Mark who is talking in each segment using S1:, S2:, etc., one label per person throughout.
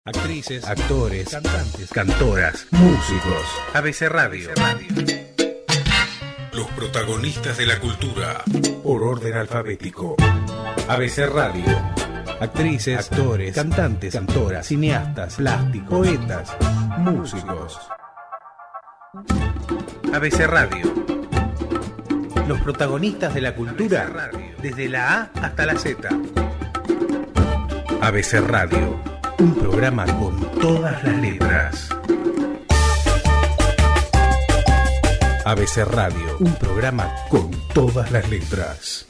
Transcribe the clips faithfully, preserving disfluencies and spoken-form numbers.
S1: Actrices, actores, cantantes, cantoras, músicos. A B C Radio. Los protagonistas de la cultura. Por orden alfabético. A B C Radio. Actrices, actores, cantantes, cantoras, cineastas, plásticos, poetas, músicos. A B C Radio. Los protagonistas de la cultura. Desde la A hasta la Z. A B C Radio. Un programa con todas las letras. A B C Radio, un programa con todas las letras.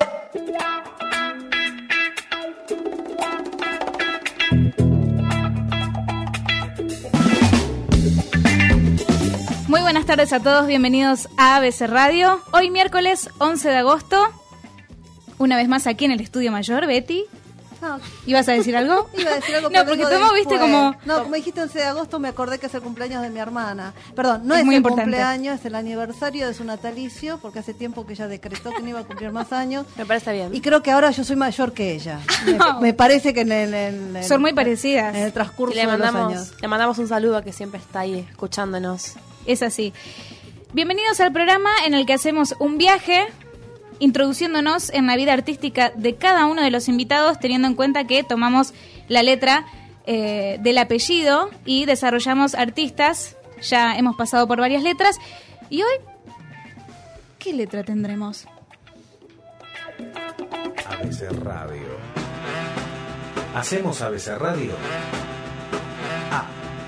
S2: Muy buenas tardes a todos, bienvenidos a A B C Radio. Hoy miércoles once de agosto, una vez más aquí en el Estudio Mayor, Betty.
S3: No.
S2: ¿Ibas a decir algo?
S3: Iba a decir algo,
S2: no, porque tú me viste como...
S3: No, como dijiste once de agosto, me acordé que es el cumpleaños de mi hermana. Perdón, no
S2: es,
S3: es,
S2: muy
S3: el
S2: importante.
S3: cumpleaños, es el aniversario de su natalicio, porque hace tiempo que ella decretó que no iba a cumplir más años.
S4: Me parece bien.
S3: Y creo que ahora yo soy mayor que ella.
S2: No.
S3: Me, me parece que en el... En el
S2: Son muy parecidas.
S3: En el transcurso
S4: Y le
S3: de los
S4: mandamos,
S3: años.
S4: le mandamos un saludo a que siempre está ahí escuchándonos.
S2: Es así. Bienvenidos al programa en el que hacemos un viaje introduciéndonos en la vida artística de cada uno de los invitados, teniendo en cuenta que tomamos la letra eh, del apellido y desarrollamos artistas. Ya hemos pasado por varias letras. Y hoy, ¿qué letra tendremos?
S1: A B C Radio. ¿Hacemos A B C Radio? A.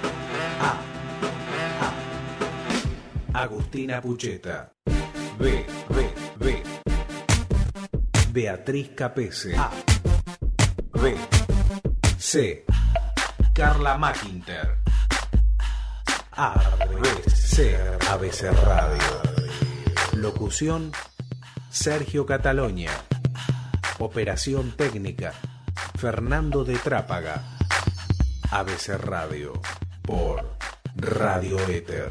S1: A. A. Agustina Pucheta. B. B. B. Beatriz Capese. A. B. C. Carla Mackinter. A. B. C. A B C Radio. Locución: Sergio Catalonia. Operación técnica: Fernando de Trápaga. A B C Radio por Radio Éter.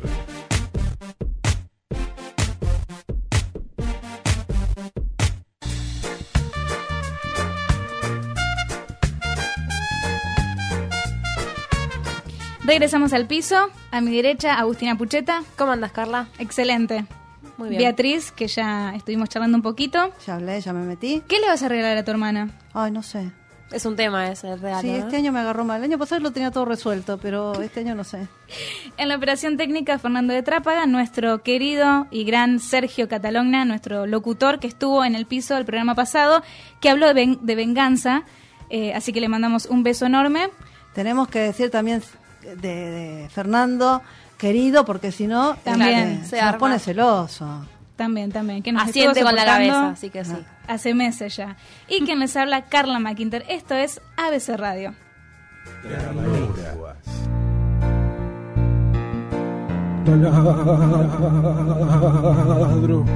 S2: Regresamos al piso. A mi derecha, Agustina Pucheta.
S4: ¿Cómo andas, Carla?
S2: Excelente.
S4: Muy bien.
S2: Beatriz, que ya estuvimos charlando un poquito.
S3: Ya hablé, ya me metí.
S2: ¿Qué le vas a regalar a tu hermana?
S3: Ay, no sé.
S4: Es un tema ese, real.
S3: Sí,
S4: ¿no?
S3: este año me agarró mal. El año pasado lo tenía todo resuelto, pero este año no sé.
S2: En la operación técnica, Fernando de Trápaga, nuestro querido y gran Sergio Catalonia, nuestro locutor que estuvo en el piso del programa pasado, que habló de, ven- de venganza, eh, así que le mandamos un beso enorme.
S3: Tenemos que decir también de, de Fernando, querido, porque si no,
S2: También
S3: eh,
S4: se
S3: se nos
S4: arma.
S3: pone celoso.
S2: También, también, que nos
S4: Asiente
S2: estuvo
S4: con la
S2: soportando
S4: cabeza, así que sí.
S2: hace meses ya. Y quien les habla, Carla Mackinter. Esto es A B C Radio.
S1: Taladro.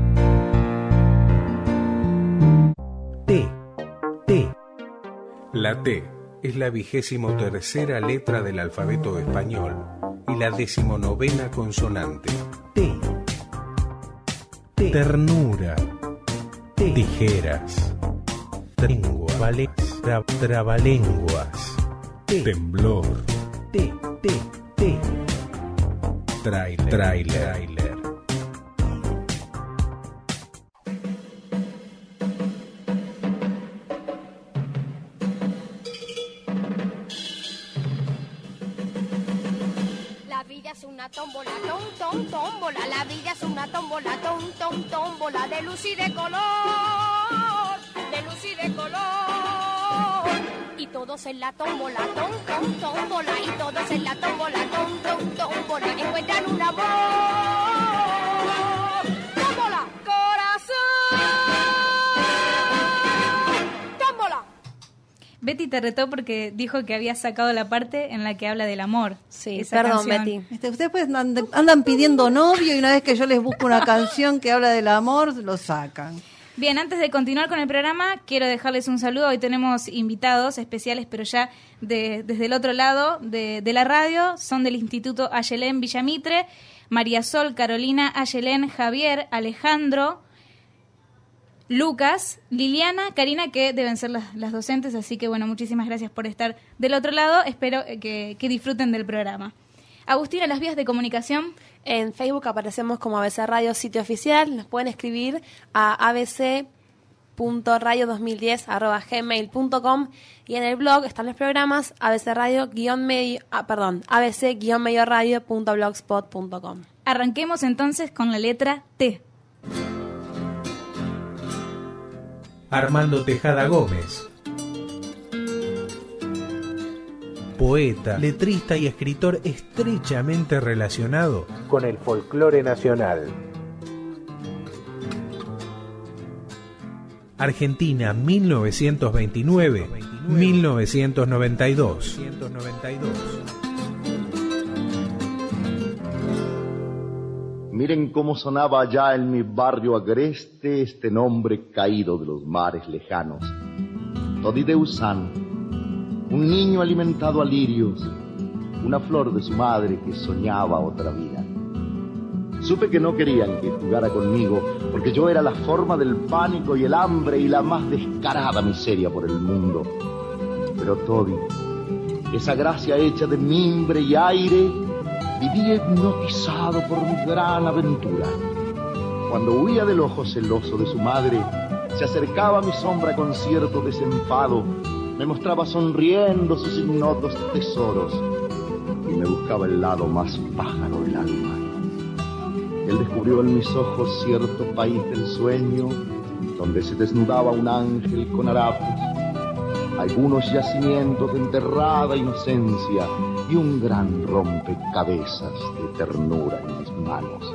S1: T. T. La T es la vigésimo tercera letra del alfabeto español y la decimonovena consonante. T. T. Ternura. T. Tijeras. Lengua. Vale. Tra- trabalenguas. T. Temblor. T. T. T. Trailer. Trailer.
S5: La vida es una tómbola, tom, tom, tómbola. La vida es una tómbola, tom, tom, tómbola. De luz y de color, de luz y de color. Y todos en la tómbola, tom, tom, tómbola. Y todos en la tómbola, tom, tom, tómbola. Encuentran un amor. Tómbola, corazón. Tómbola.
S2: Betty te retó porque dijo que había sacado la parte en la que habla del amor.
S4: Sí,
S2: Esa
S4: perdón,
S2: canción.
S4: Betty.
S3: Este, ustedes pues andan, andan pidiendo novio y una vez que yo les busco una canción que habla del amor, lo sacan.
S2: Bien, antes de continuar con el programa, quiero dejarles un saludo. Hoy tenemos invitados especiales, pero ya de, desde el otro lado de, de la radio. Son del Instituto Ayelén Villamitre, María Sol, Carolina, Ayelén, Javier, Alejandro, Lucas, Liliana, Karina, que deben ser las, las docentes, así que bueno, muchísimas gracias por estar del otro lado, espero que, que disfruten del programa. Agustina, las vías de comunicación.
S4: En Facebook aparecemos como A B C Radio Sitio Oficial, nos pueden escribir a a b c punto radio dos mil diez arroba gmail punto com y en el blog están los programas abcradio medio, ah, perdón, abc-medioradio punto blogspot punto com.
S2: Arranquemos entonces con la letra T.
S1: Armando Tejada Gómez. Poeta, letrista y escritor estrechamente relacionado con el folclore nacional. Argentina, mil novecientos veintinueve a mil novecientos noventa y dos.
S6: Miren cómo sonaba allá en mi barrio agreste este nombre caído de los mares lejanos. Todi de Usán, un niño alimentado a lirios, una flor de su madre que soñaba otra vida. Supe que no querían que jugara conmigo, porque yo era la forma del pánico y el hambre y la más descarada miseria por el mundo. Pero Todi, esa gracia hecha de mimbre y aire, vivía hipnotizado por mi gran aventura. Cuando huía del ojo celoso de su madre, se acercaba a mi sombra con cierto desenfado, me mostraba sonriendo sus ignotos tesoros y me buscaba el lado más pájaro del alma. Él descubrió en mis ojos cierto país del sueño, donde se desnudaba un ángel con harapos, algunos yacimientos de enterrada inocencia y un gran rompecabezas de ternura en mis manos.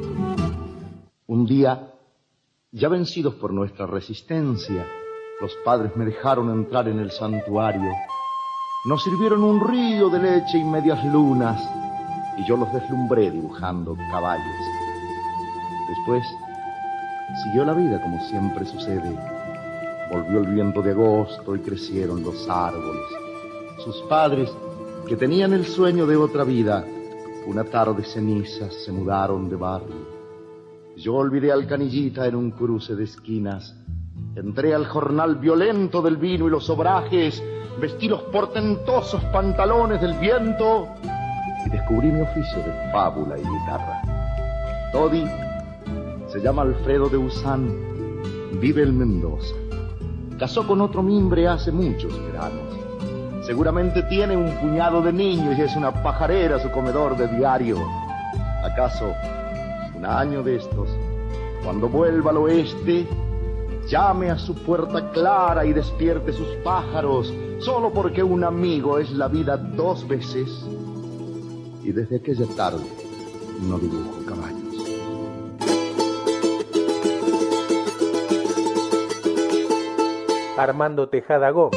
S6: Un día, ya vencidos por nuestra resistencia, los padres me dejaron entrar en el santuario. Nos sirvieron un río de leche y medias lunas, y yo los deslumbré dibujando caballos. Después, siguió la vida como siempre sucede. Volvió el viento de agosto y crecieron los árboles. Sus padres, que tenían el sueño de otra vida, una tarde cenizas se mudaron de barrio. Yo olvidé al canillita en un cruce de esquinas. Entré al jornal violento del vino y los obrajes, vestí los portentosos pantalones del viento y descubrí mi oficio de fábula y guitarra. Todi se llama Alfredo de Usán, vive en Mendoza. Casó con otro mimbre hace muchos veranos. Seguramente tiene un puñado de niños y es una pajarera su comedor de diario. ¿Acaso un año de estos, cuando vuelva al oeste, llame a su puerta clara y despierte sus pájaros, solo porque un amigo es la vida dos veces? Y desde aquella tarde no dibujo caballos.
S1: Armando Tejada Gómez.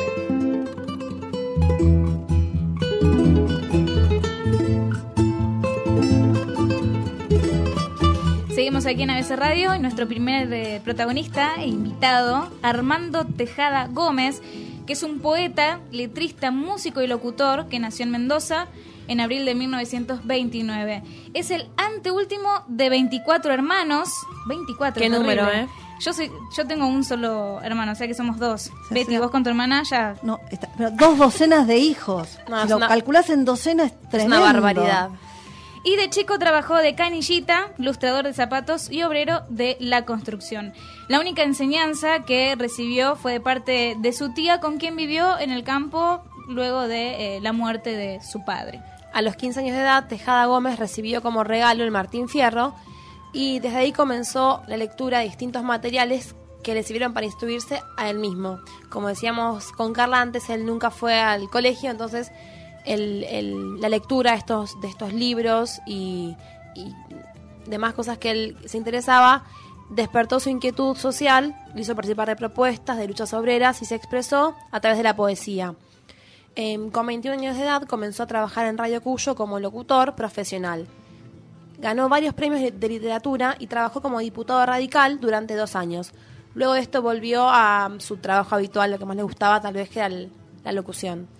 S2: Seguimos aquí en A B C Radio y nuestro primer eh, protagonista e invitado, Armando Tejada Gómez, que es un poeta, letrista, músico y locutor que nació en Mendoza en abril de mil novecientos veintinueve. Es el anteúltimo de veinticuatro hermanos. veinticuatro.
S4: Qué
S2: terrible.
S4: número, ¿eh?
S2: Yo soy, yo tengo un solo hermano, o sea que somos dos.
S3: Sí,
S2: Betty,
S3: sí.
S2: vos con tu hermana ya...
S3: No, está, pero dos docenas de hijos.
S4: No,
S3: si
S4: es
S3: lo
S4: una-
S3: calculás en docenas, es
S4: Es
S3: tremendo.
S4: una barbaridad.
S2: Y de chico trabajó de canillita, lustrador de zapatos y obrero de la construcción. La única enseñanza que recibió fue de parte de su tía, con quien vivió en el campo luego de eh, la muerte de su padre.
S4: A los quince años de edad, Tejada Gómez recibió como regalo el Martín Fierro y desde ahí comenzó la lectura de distintos materiales que le sirvieron para instruirse a él mismo. Como decíamos con Carla antes, él nunca fue al colegio, entonces el, el, la lectura de estos, de estos libros y, y demás cosas que él se interesaba despertó su inquietud social, le hizo participar de propuestas, de luchas obreras y se expresó a través de la poesía. Eh, con veintiún años de edad comenzó a trabajar en Radio Cuyo como locutor profesional. Ganó varios premios de, de literatura y trabajó como diputado radical durante dos años. Luego de esto volvió a su trabajo habitual, lo que más le gustaba tal vez que era el, la locución.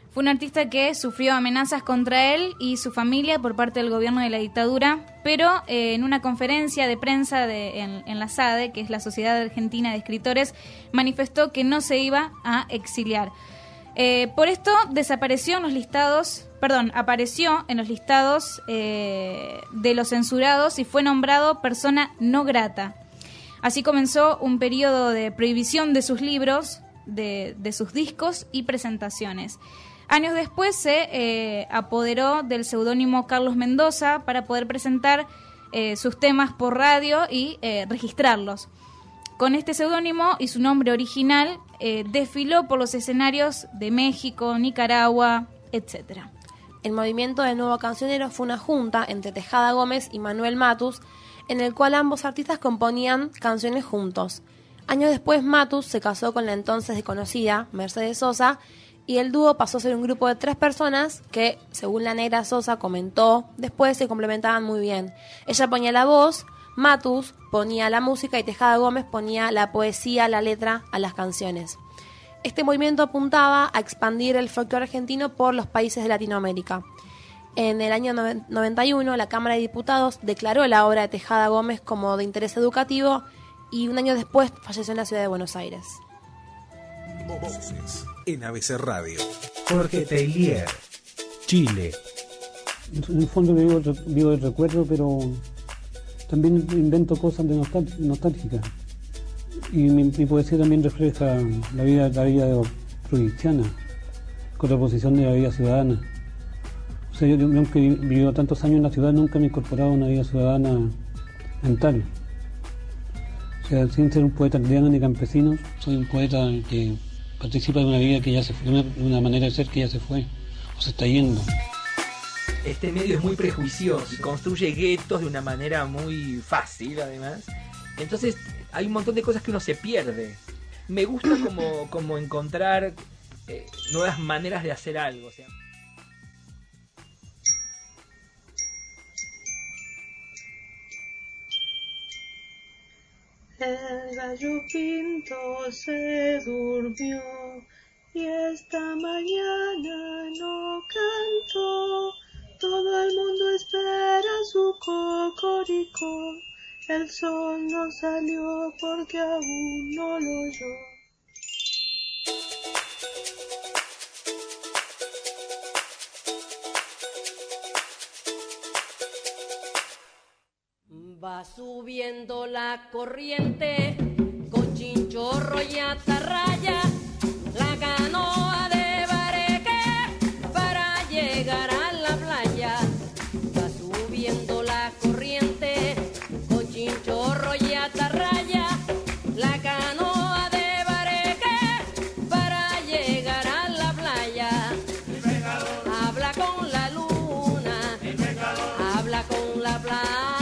S2: Fue un artista que sufrió amenazas contra él y su familia por parte del gobierno de la dictadura, pero eh, en una conferencia de prensa de, en, en la SADE, que es la Sociedad Argentina de Escritores, manifestó que no se iba a exiliar. Eh, por esto desapareció en los listados, perdón, apareció en los listados eh, de los censurados y fue nombrado persona no grata. Así comenzó un periodo de prohibición de sus libros, de, de sus discos y presentaciones. Años después se eh, apoderó del seudónimo Carlos Mendoza para poder presentar eh, sus temas por radio y eh, registrarlos. Con este seudónimo y su nombre original eh, desfiló por los escenarios de México, Nicaragua, etcétera.
S4: El movimiento de Nuevo Cancionero fue una junta entre Tejada Gómez y Manuel Matus, en el cual ambos artistas componían canciones juntos. Años después, Matus se casó con la entonces desconocida Mercedes Sosa, y el dúo pasó a ser un grupo de tres personas que, según la Negra Sosa comentó, después se complementaban muy bien. Ella ponía la voz, Matus ponía la música y Tejada Gómez ponía la poesía, la letra a las canciones. Este movimiento apuntaba a expandir el folclore argentino por los países de Latinoamérica. En el año noventa y uno, la Cámara de Diputados declaró la obra de Tejada Gómez como de interés educativo y un año después falleció en la ciudad de Buenos Aires.
S1: Voces en A B C Radio. Jorge Teillier, Chile.
S7: En el fondo vivo, vivo el recuerdo, pero también invento cosas de nostal- nostálgicas. Y mi, mi poesía también refleja la vida, la vida provinciana, contraposición de la vida ciudadana. O sea, yo, yo aunque he vivido tantos años en la ciudad, nunca me he incorporado a una vida ciudadana mental. O sea, sin ser un poeta aldeano ni campesino, soy un poeta que participa de una vida que ya se fue, de una, de una manera de ser que ya se fue, o se está yendo.
S8: Este medio es muy prejuicioso y construye guetos de una manera muy fácil, además. Entonces, hay un montón de cosas que uno se pierde. Me gusta como, como encontrar eh, nuevas maneras de hacer algo, o sea.
S9: El gallo pinto se durmió y esta mañana no cantó. Todo el mundo espera su cocoricó. El sol no salió porque aún no lo oyó.
S10: Va subiendo la corriente con chinchorro y atarraya, la canoa de bareque para llegar a la playa. Va subiendo la corriente con chinchorro y atarraya, la canoa de bareque para llegar a la playa. El pecador habla con la luna, el pecador habla con la playa.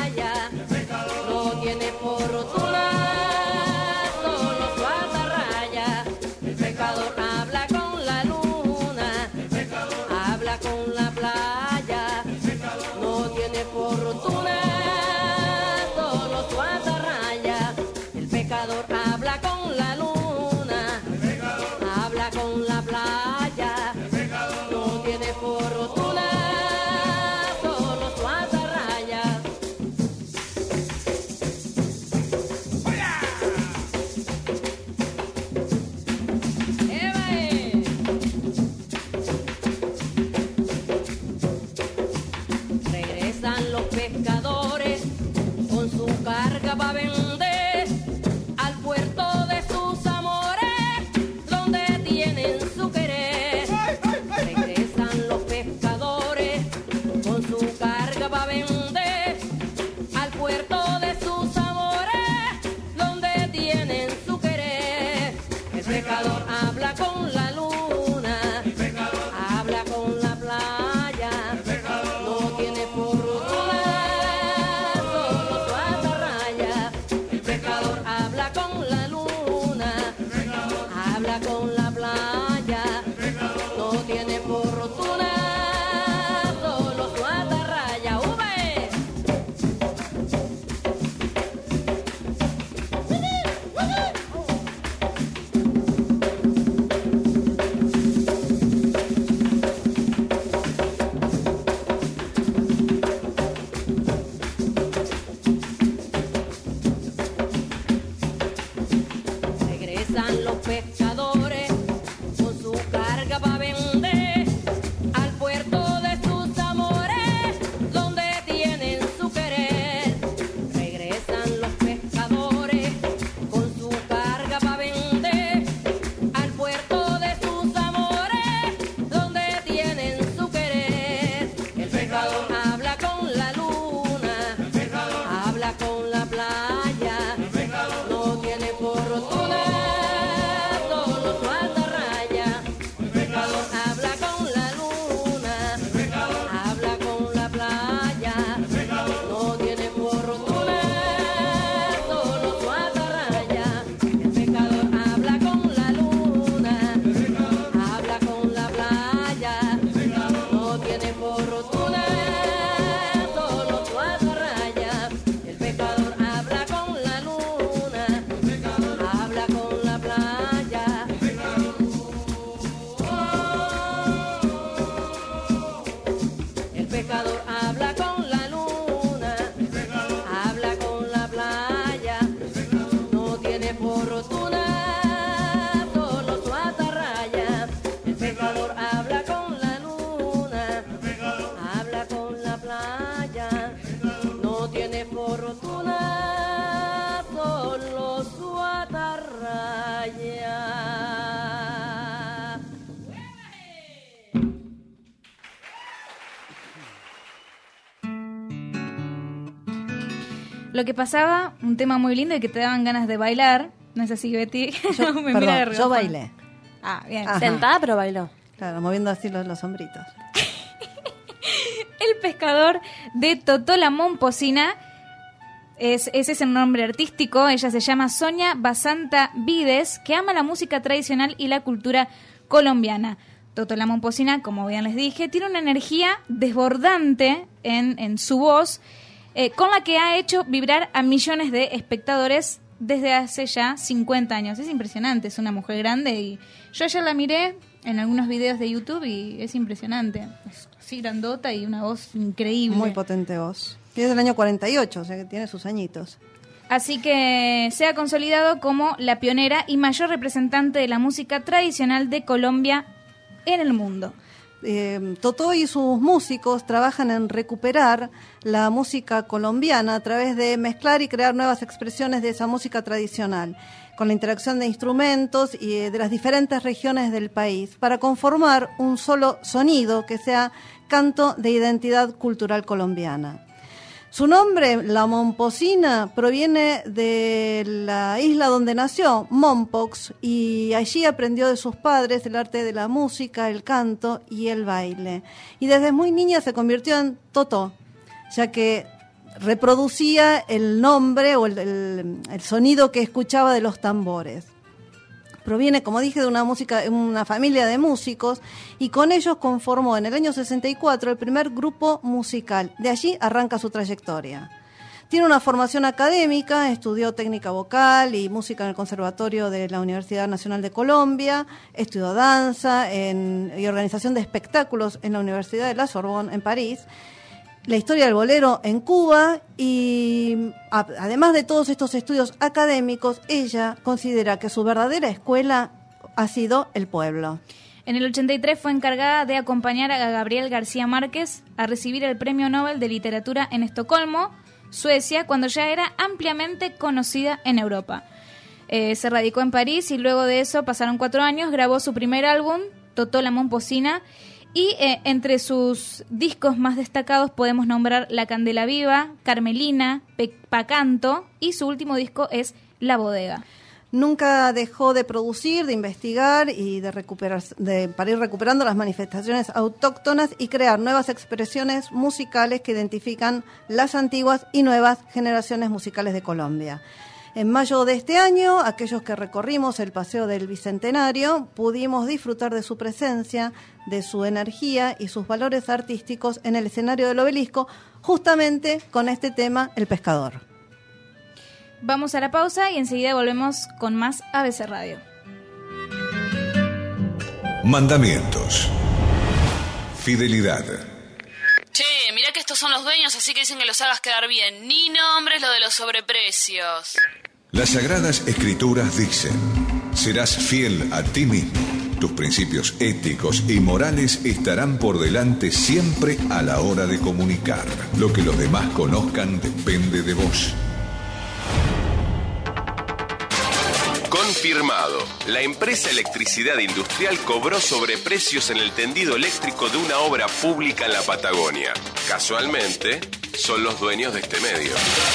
S10: Tiene por rotula solo su atarraya. El pecador habla con la luna, el pecador habla con la playa. El pecador no tiene por rotula solo su atarraya. El pecador habla con la luna, el pecador habla con la playa. El pecador no tiene por rotula solo su atarraya. Los pescadores con su carga pa' vender al puerto de sus amores, donde tienen su querer. Regresan los pescadores pescador habla con la luna, habla con la playa, no tiene fortuna, solo su atarraya. El pescador habla con la luna, habla con la playa, no tiene fortuna, solo su atarraya.
S2: Lo que pasaba, un tema muy lindo y que te daban ganas de bailar. ¿No es así, Betty?
S3: Yo,
S2: Me
S3: perdón,
S2: mira de
S3: yo
S2: reojo.
S3: bailé.
S2: Ah, bien.
S3: Ajá.
S4: Sentada, pero bailó.
S3: Claro, moviendo así los, los hombritos.
S2: El pescador de Totola Momposina, es, ese es el nombre artístico. Ella se llama Sonia Basanta Vides, que ama la música tradicional y la cultura colombiana. Totola Momposina, como bien les dije, tiene una energía desbordante en, en su voz, eh, con la que ha hecho vibrar a millones de espectadores desde hace ya cincuenta años. Es impresionante, es una mujer grande y yo ayer la miré en algunos videos de YouTube y es impresionante. Es así grandota y una voz increíble.
S3: Muy potente voz. Y es del año cuarenta y ocho, o sea que tiene sus añitos.
S2: Así que se ha consolidado como la pionera y mayor representante de la música tradicional de Colombia en el mundo.
S3: Eh, Totó y sus músicos trabajan en recuperar la música colombiana a través de mezclar y crear nuevas expresiones de esa música tradicional, con la interacción de instrumentos y eh, de las diferentes regiones del país, para conformar un solo sonido que sea canto de identidad cultural colombiana. Su nombre, la Momposina, proviene de la isla donde nació, Mompox, y allí aprendió de sus padres el arte de la música, el canto y el baile. Y desde muy niña se convirtió en Totó, ya que reproducía el nombre o el, el, el sonido que escuchaba de los tambores. Proviene, como dije, de una música, una familia de músicos, y con ellos conformó en el año sesenta y cuatro el primer grupo musical. De allí arranca su trayectoria. Tiene una formación académica, estudió técnica vocal y música en el Conservatorio de la Universidad Nacional de Colombia, estudió danza en, y organización de espectáculos en la Universidad de la Sorbonne en París, la historia del bolero en Cuba, y a, además de todos estos estudios académicos, ella considera que su verdadera escuela ha sido el pueblo.
S2: En el ochenta y tres fue encargada de acompañar a Gabriel García Márquez a recibir el Premio Nobel de Literatura en Estocolmo, Suecia, cuando ya era ampliamente conocida en Europa. Eh, se radicó en París y luego de eso pasaron cuatro años, grabó su primer álbum, Totola Momposina, y eh, entre sus discos más destacados podemos nombrar La Candela Viva, Carmelina, Pacanto, y su último disco es La Bodega.
S3: Nunca dejó de producir, de investigar y de recuperar, de, para ir recuperando las manifestaciones autóctonas y crear nuevas expresiones musicales que identifican las antiguas y nuevas generaciones musicales de Colombia. En mayo de este año, aquellos que recorrimos el Paseo del Bicentenario pudimos disfrutar de su presencia, de su energía y sus valores artísticos en el escenario del Obelisco, justamente con este tema, El Pescador.
S2: Vamos a la pausa y enseguida volvemos con más A B C Radio.
S11: Mandamientos. Fidelidad.
S12: Che, mirá que estos son los dueños, así que dicen que los hagas quedar bien. Ni nombres lo de los sobreprecios.
S11: Las Sagradas Escrituras dicen: serás fiel a ti mismo. Tus principios éticos y morales estarán por delante siempre a la hora de comunicar. Lo que los demás conozcan depende de vos.
S13: Confirmado. La empresa Electricidad Industrial cobró sobreprecios en el tendido eléctrico de una obra pública en la Patagonia. Casualmente, son los dueños de este medio.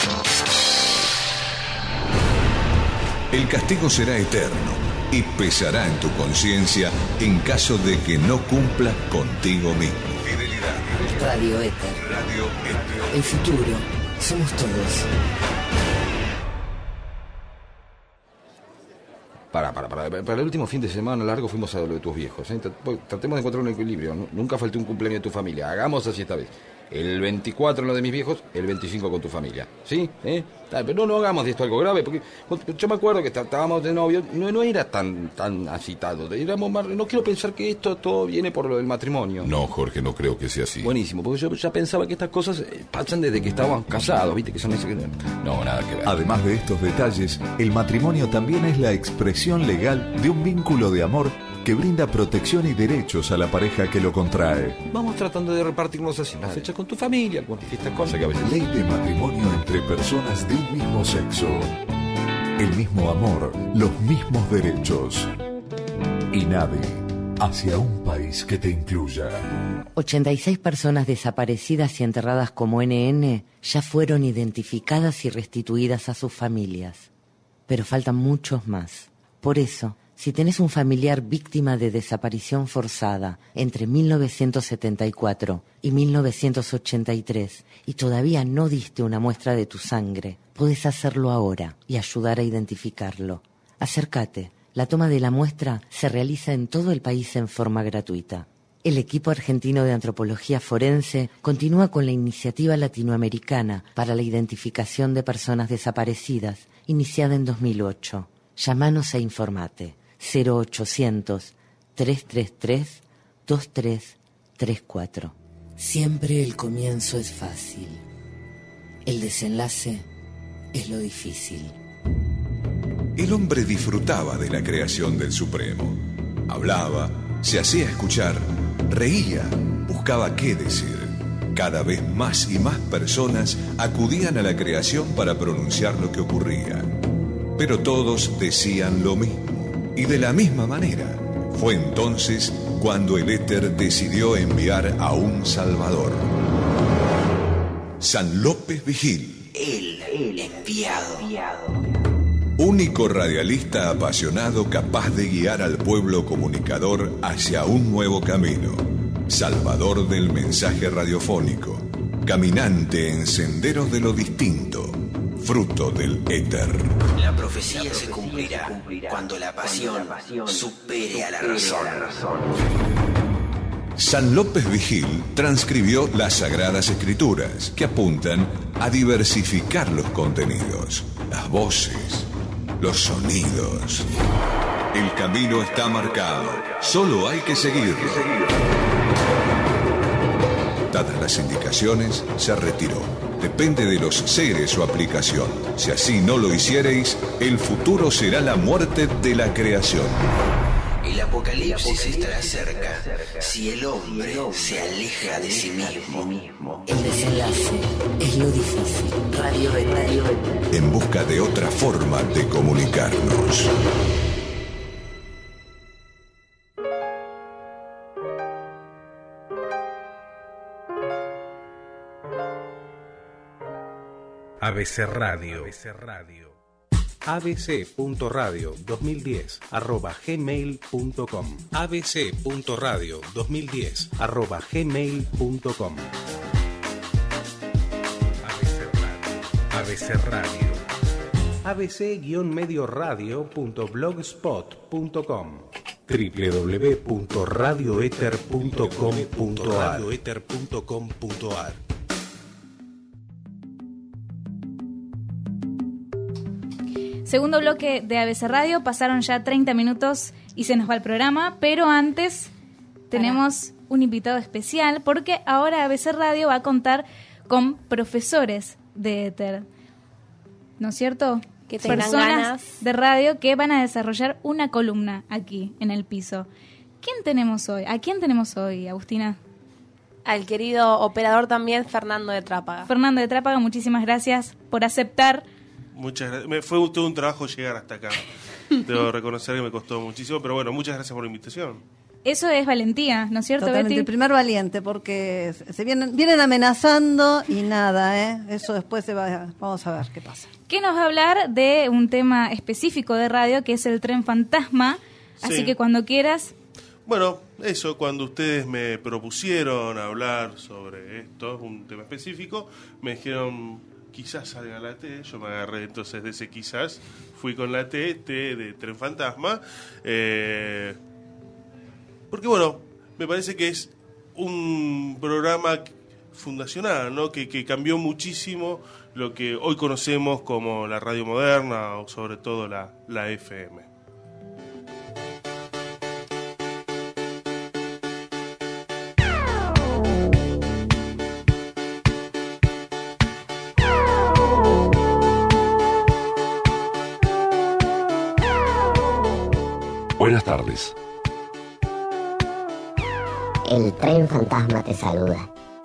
S11: El castigo será eterno y pesará en tu conciencia en caso de que no cumplas contigo mismo. Fidelidad.
S14: Radio Éter.
S11: Radio Éter.
S14: El futuro somos todos.
S15: Para, para, para, para el último fin de semana largo fuimos a lo de tus viejos, ¿eh? Tratemos de encontrar un equilibrio. Nunca falté un cumpleaños de tu familia. Hagamos así esta vez. El veinticuatro en lo de mis viejos, el veinticinco con tu familia. ¿Sí? ¿Eh? Pero no, no hagamos de esto algo grave, porque yo me acuerdo que estábamos de novio, no, no era tan tan agitado. Éramos más, no quiero pensar que esto todo viene por lo del matrimonio.
S11: No, Jorge, no creo que sea así.
S15: Buenísimo, porque yo ya pensaba que estas cosas pasan desde que estábamos casados, ¿viste? Que son ese... No, nada que ver.
S11: Además de estos detalles, el matrimonio también es la expresión legal de un vínculo de amor que brinda protección y derechos a la pareja que lo contrae.
S15: Vamos tratando de repartirnos así las fechas con tu familia, algunas fiestas, cosas que a veces...
S11: Ley de matrimonio entre personas de un mismo sexo. El mismo amor, los mismos derechos. INADI, hacia un país que te incluya.
S16: ochenta y seis personas desaparecidas y enterradas como N N ya fueron identificadas y restituidas a sus familias. Pero faltan muchos más. Por eso, si tenés un familiar víctima de desaparición forzada entre mil novecientos setenta y cuatro y mil novecientos ochenta y tres y todavía no diste una muestra de tu sangre, podés hacerlo ahora y ayudar a identificarlo. Acércate. La toma de la muestra se realiza en todo el país en forma gratuita. El equipo argentino de antropología forense continúa con la iniciativa latinoamericana para la identificación de personas desaparecidas, iniciada en dos mil ocho. Llámanos e informate. cero ochocientos, trescientos treinta y tres, veintitrés treinta y cuatro. Siempre el comienzo es fácil. El desenlace es lo difícil.
S11: El hombre disfrutaba de la creación del Supremo. Hablaba, se hacía escuchar, reía, buscaba qué decir. Cada vez más y más personas acudían a la creación para pronunciar lo que ocurría. Pero todos decían lo mismo. Y de la misma manera, fue entonces cuando el éter decidió enviar a un salvador. San López Vigil.
S14: El, el enviado.
S11: Único radialista apasionado capaz de guiar al pueblo comunicador hacia un nuevo camino. Salvador del mensaje radiofónico. Caminante en senderos de lo distinto. Fruto del éter.
S14: La profecía se cumplirá cuando la pasión supere a la razón.
S11: San López Vigil transcribió las Sagradas Escrituras, que apuntan a diversificar los contenidos, las voces, los sonidos. El camino está marcado, solo hay que seguirlo. Dadas las indicaciones, se retiró. Depende de los seres su aplicación. Si así no lo hiciereis, el futuro será la muerte de la creación.
S14: El apocalipsis estará cerca si el hombre se aleja de sí mismo.
S16: El desenlace es lo difícil. Radio de Radio.
S11: En busca de otra forma de comunicarnos.
S1: A B C Radio. A B C punto radio dos mil diez arroba gmail punto com. A B C punto radio dos mil diez arroba gmail punto com. A B C Radio. A B C-medio radio punto blogspot punto com. w w w punto radioether punto com punto a r.
S2: Segundo bloque de A B C Radio, pasaron ya treinta minutos y se nos va el programa, pero antes tenemos un invitado especial porque ahora A B C Radio va a contar con profesores de éter, ¿no es cierto?
S4: Que tengan
S2: Personas
S4: ganas
S2: de radio que van a desarrollar una columna aquí en el piso. ¿Quién tenemos hoy? ¿A quién tenemos hoy, Agustina?
S4: Al querido operador también, Fernando de Trápaga.
S2: Fernando de Trápaga, muchísimas gracias por aceptar.
S17: Muchas gracias. Me fue todo un trabajo llegar hasta acá. Debo reconocer que me costó muchísimo, pero bueno, muchas gracias por la invitación.
S2: Eso es valentía, ¿no es cierto,
S3: Totalmente,
S2: Betty?
S3: el primer valiente, porque se vienen, vienen amenazando y nada, ¿eh? Eso después se va, vamos a ver qué pasa.
S2: Que nos va a hablar de un tema específico de radio, que es el tren fantasma, así
S17: Sí.
S2: que cuando quieras...
S17: Bueno, eso, cuando ustedes me propusieron hablar sobre esto, un tema específico, me dijeron... Quizás salga la T, yo me agarré entonces de ese quizás, fui con la T, T de Tren Fantasma, eh, porque bueno, me parece que es un programa fundacional, ¿no? Que, que cambió muchísimo lo que hoy conocemos como la radio moderna o sobre todo la, la F M.
S18: Buenas tardes.
S19: El tren fantasma te saluda.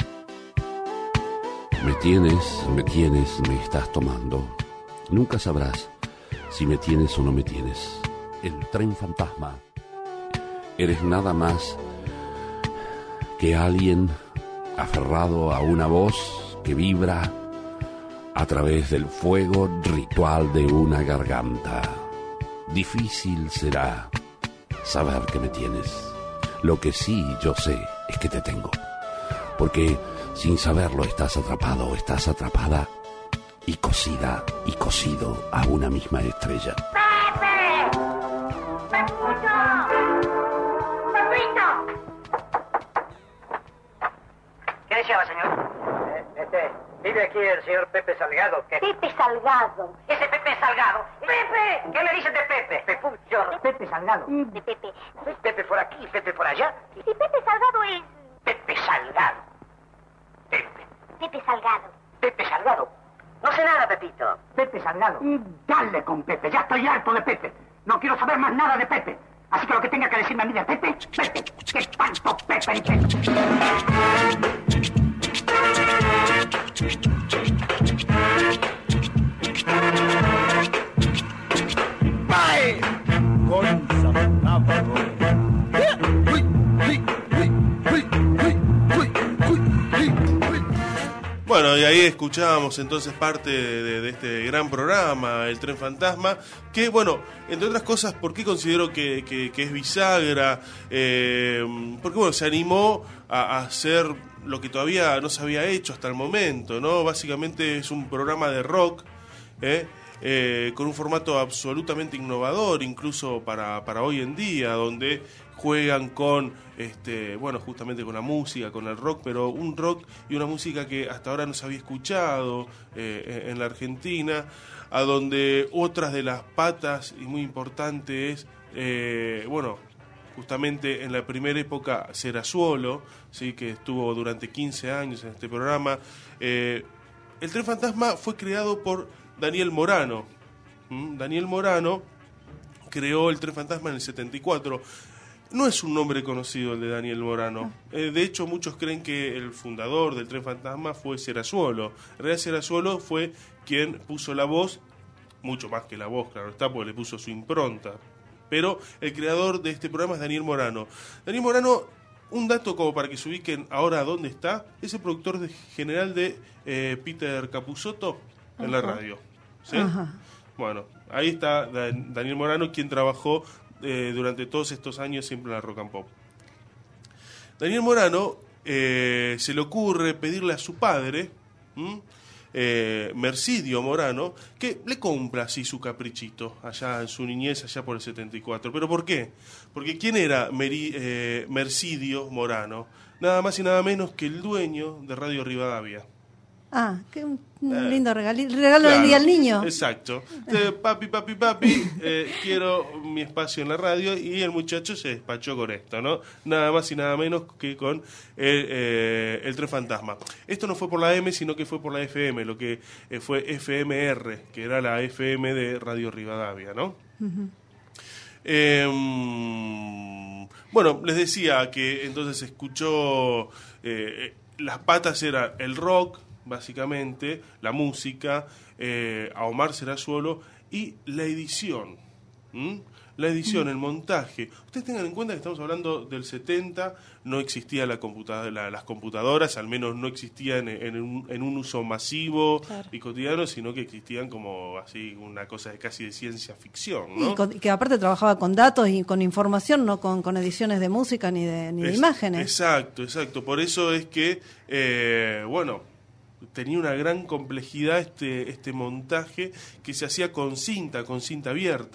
S18: Me tienes, me tienes, me estás tomando. Nunca sabrás si me tienes o no me tienes. El tren fantasma. Eres nada más que alguien aferrado a una voz que vibra a través del fuego ritual de una garganta. Difícil será saber que me tienes. Lo que sí yo sé es que te tengo. Porque sin saberlo estás atrapado, estás atrapada y cosida y cosido a una misma estrella.
S5: ¡Pepe! ¡Me escucho! ¡Pepito!
S20: ¿Qué deseaba, señor? Eh, este, ¿vive aquí el señor Pepe Salgado? ¿Qué?
S5: Pepe Salgado.
S20: Ese Pepe Salgado.
S5: ¡Pepe!
S20: ¿Qué le dicen de Pepe? Pepucho. Pepe Salgado.
S5: De Pepe.
S20: Pepe por aquí, Pepe por allá.
S5: Y Pepe Salgado es...
S20: Pepe Salgado. Pepe.
S5: Pepe Salgado.
S20: Pepe Salgado. No sé nada, Pepito. Pepe Salgado. Dale con Pepe. Ya estoy harto de Pepe. No quiero saber más nada de Pepe. Así que lo que tenga que decirme a mí de Pepe, Pepe. ¡Qué espanto, Pepe y Pepe!
S21: ¡Bye! Con Zapatápago.
S17: Bueno, y ahí escuchábamos entonces parte de, de, de este gran programa, El Tren Fantasma, que, bueno, entre otras cosas, ¿por qué considero que, que, que es bisagra? Eh, porque, bueno, se animó a, a hacer lo que todavía no se había hecho hasta el momento, ¿no? Básicamente es un programa de rock, ¿eh? Eh, con un formato absolutamente innovador, incluso para, para hoy en día, donde juegan con, este, bueno, justamente con la música, con el rock, pero un rock y una música que hasta ahora no se había escuchado eh, en la Argentina, a donde otras de las patas, y muy importante, es, eh, bueno, justamente en la primera época Serazuolo, ¿sí? Que estuvo durante quince años en este programa. Eh, el Tren Fantasma fue creado por Daniel Morano. ¿Mm? Daniel Morano creó el Tren Fantasma en el setenta y cuatro. No es un nombre conocido el de Daniel Morano. Eh, de hecho, muchos creen que el fundador del Tren Fantasma fue Serazuolo. En realidad, Serazuolo fue quien puso la voz, mucho más que la voz, claro está, porque le puso su impronta. Pero el creador de este programa es Daniel Morano. Daniel Morano, un dato como para que se ubiquen ahora dónde está, es el productor de, general de eh, Peter Capusotto en la radio. ¿Sí?
S3: Ajá.
S17: Bueno, ahí está Daniel Morano, quien trabajó eh, durante todos estos años siempre en la Rock and Pop. Daniel Morano eh, se le ocurre pedirle a su padre, ¿m? Eh, Mercidio Morano, que le compra así su caprichito allá en su niñez, allá por el setenta y cuatro. ¿Pero por qué? Porque ¿quién era Meri, eh, Mercidio Morano? Nada más y nada menos que el dueño de Radio Rivadavia.
S3: Ah, qué un
S17: Eh,
S3: lindo regalo, regalo
S17: Claro,
S3: del día al niño.
S17: Exacto. Entonces, papi, papi, papi, eh, quiero mi espacio en la radio, y el muchacho se despachó con esto, ¿no? Nada más y nada menos que con el, eh, el Tren Fantasma. Esto no fue por la M, sino que fue por la F M, lo que eh, fue F M R, que era la F M de Radio Rivadavia, ¿no?
S3: Ujú.
S17: Eh, bueno, les decía que entonces escuchó, eh, las patas eran el rock, básicamente, la música, eh, a Omar Serazuolo, y la edición. ¿Mm? La edición, el montaje. Ustedes tengan en cuenta que estamos hablando del setenta, no existía la computadora, la, las computadoras, al menos no existían en, en, un, en un uso masivo, claro, y cotidiano, sino que existían como así una cosa de casi de ciencia ficción, ¿no?
S3: Y con- que aparte trabajaba con datos y con información, no con, con ediciones de música ni de, ni de
S17: Es-
S3: imágenes.
S17: Exacto, exacto. Por eso es que, eh, bueno, tenía una gran complejidad este, este montaje, que se hacía con cinta, con cinta abierta,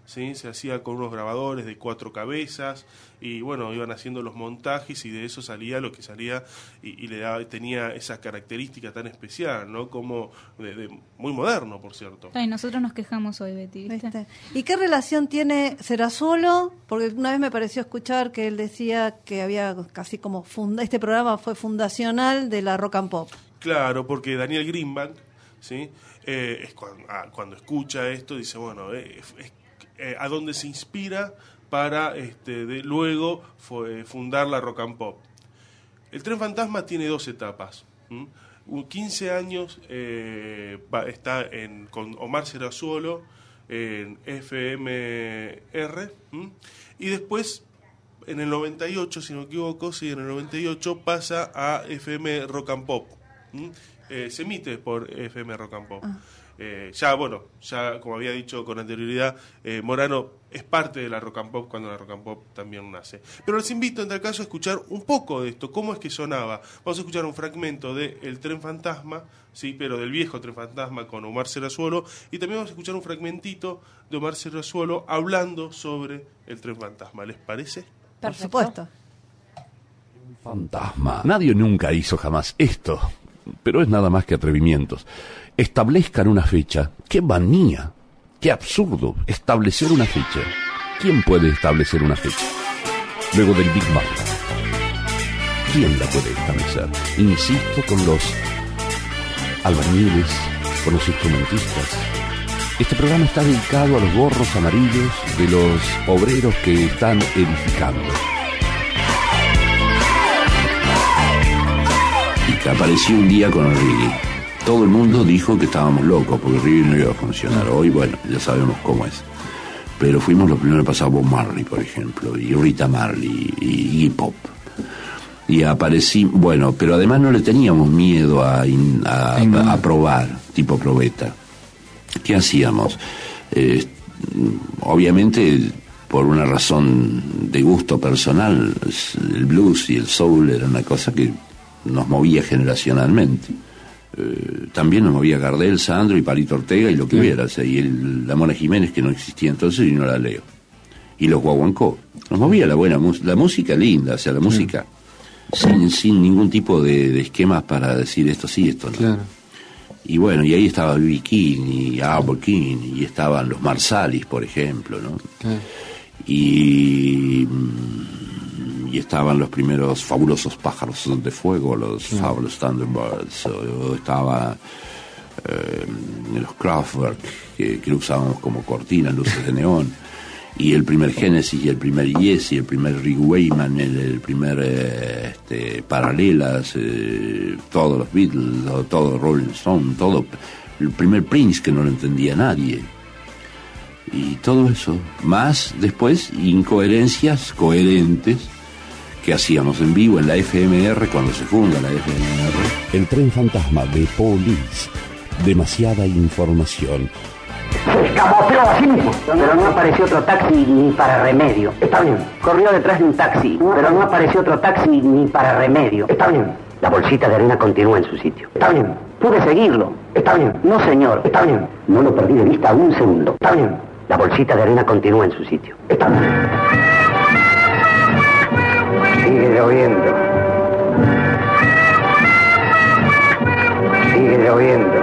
S17: ¿sí? Se hacía con unos grabadores de cuatro cabezas y bueno, iban haciendo los montajes y de eso salía lo que salía y, y le daba, tenía esa característica tan especial, ¿no? Como de, de, muy moderno, por cierto.
S2: Ay, nosotros nos quejamos hoy, Betty, ¿viste?
S3: ¿Viste? ¿Y qué relación tiene Serazuolo? Porque una vez me pareció escuchar que él decía que había casi como funda, este programa fue fundacional de la rock and pop.
S17: Claro, porque Daniel Greenbank, ¿sí? Eh, es cuando, ah, cuando escucha esto dice, bueno, eh, es, eh, ¿a dónde se inspira para este, de, luego fue, fundar la rock and pop? El Tren Fantasma tiene dos etapas. ¿m? quince años eh, va, está en, con Omar Serazuolo en F M R ¿m? y después en el noventa y ocho, si no me equivoco, sí, en el noventa y ocho pasa a F M Rock and Pop. ¿m? Eh, se emite por F M Rock and Pop. Ah. Eh, ya, bueno, ya como había dicho con anterioridad, eh, Morano es parte de la rock and pop cuando la rock and pop también nace. Pero les invito en tal caso a escuchar un poco de esto, cómo es que sonaba. Vamos a escuchar un fragmento de El Tren Fantasma, sí, pero del viejo Tren Fantasma con Omar Serazuolo, y también vamos a escuchar un fragmentito de Omar Serazuolo hablando sobre el Tren Fantasma. ¿Les parece?
S3: Por supuesto.
S18: Fantasma. Nadie nunca hizo jamás esto, pero es nada más que atrevimientos. Establezcan una fecha. ¡Qué manía! ¡Qué absurdo! Establecer una fecha. ¿Quién puede establecer una fecha? Luego del Big Bang, ¿quién la puede establecer? Insisto con los albañiles, con los instrumentistas. Este programa está dedicado a los gorros amarillos de los obreros que están edificando.
S6: Y que apareció un día con el reggae. Todo el mundo dijo que estábamos locos porque el reggae no iba a funcionar. Hoy, bueno, ya sabemos cómo es. Pero fuimos los primeros que pasaba Bob Marley, por ejemplo, y Rita Marley, y hip hop. Y aparecí, bueno, pero además no le teníamos miedo a, a, a, a probar, tipo probeta. ¿Qué hacíamos? Eh, obviamente, por una razón de gusto personal, el blues y el soul era una cosa que nos movía generacionalmente. Eh, también nos movía Gardel, Sandro y Palito Ortega y lo que hubiera, sí. Y el, la Mona Jiménez, que no existía entonces y no la leo, y los Guaguancó. Nos movía la buena música, la música linda, o sea, la sí. música sin, sin ningún tipo de, de esquemas para decir esto sí, esto no. Claro. Y bueno, y ahí estaba B B King y Albert King, y estaban los Marsalis, por ejemplo, ¿no? Claro. Y... y estaban los primeros fabulosos pájaros de fuego, los sí. Fabulous Thunderbirds, o, o estaba eh, los Kraftwerk, que, que usábamos como cortina, luces de neón, y el primer Genesis, y el primer Yes, y el primer Rick Wayman, el, el primer eh, este, Paralelas, eh, todos los Beatles, todo Rolling Stone, todo, el primer Prince que no lo entendía nadie. Y todo eso, más después incoherencias coherentes que hacíamos en vivo en la F M R cuando se funda la F M R.
S18: El Tren Fantasma de Police. Demasiada información.
S20: Se escamoteó a sí mismo, pero no apareció otro taxi ni para remedio. Está bien. Corrió detrás de un taxi, pero no apareció otro taxi ni para remedio. Está bien. La bolsita de arena continúa en su sitio. Está bien. Pude seguirlo. Está bien. No, señor. Está bien. No lo perdí de vista un segundo. Está bien. La bolsita de arena continúa en su sitio. Está bien. Sigue lloviendo. Sigue lloviendo.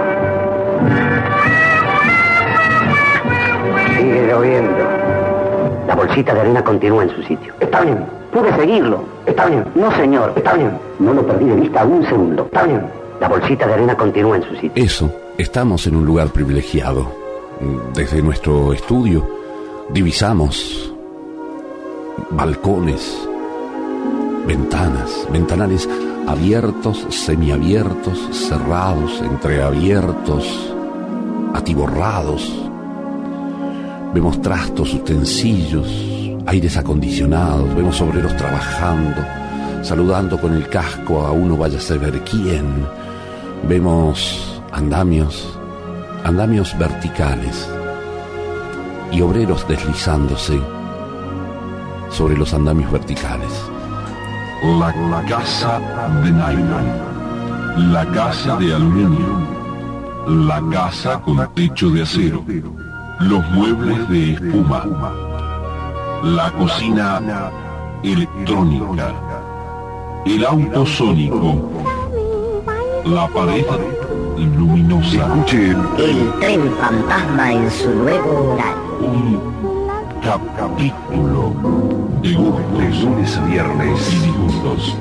S20: Sigue lloviendo. La bolsita de arena continúa en su sitio. Está bien. Pude seguirlo. Está bien. No, señor. Está bien. No lo perdí de vista un segundo. Está bien. La bolsita de arena continúa en su sitio.
S18: Eso. Estamos en un lugar privilegiado. Desde nuestro estudio divisamos balcones, ventanas, ventanales abiertos, semiabiertos, cerrados, entreabiertos, atiborrados. Vemos trastos, utensilios, aires acondicionados, vemos obreros trabajando, saludando con el casco a uno vaya a saber quién. Vemos andamios, andamios verticales y obreros deslizándose sobre los andamios verticales.
S22: La, la casa de nylon, la casa de aluminio, la casa con techo de acero, los muebles de espuma, la cocina electrónica, el auto sónico, la pared luminosa.
S19: Escuchen el tren fantasma en su nuevo horario.
S22: Un capítulo de gustos, lunes a viernes y disgustos.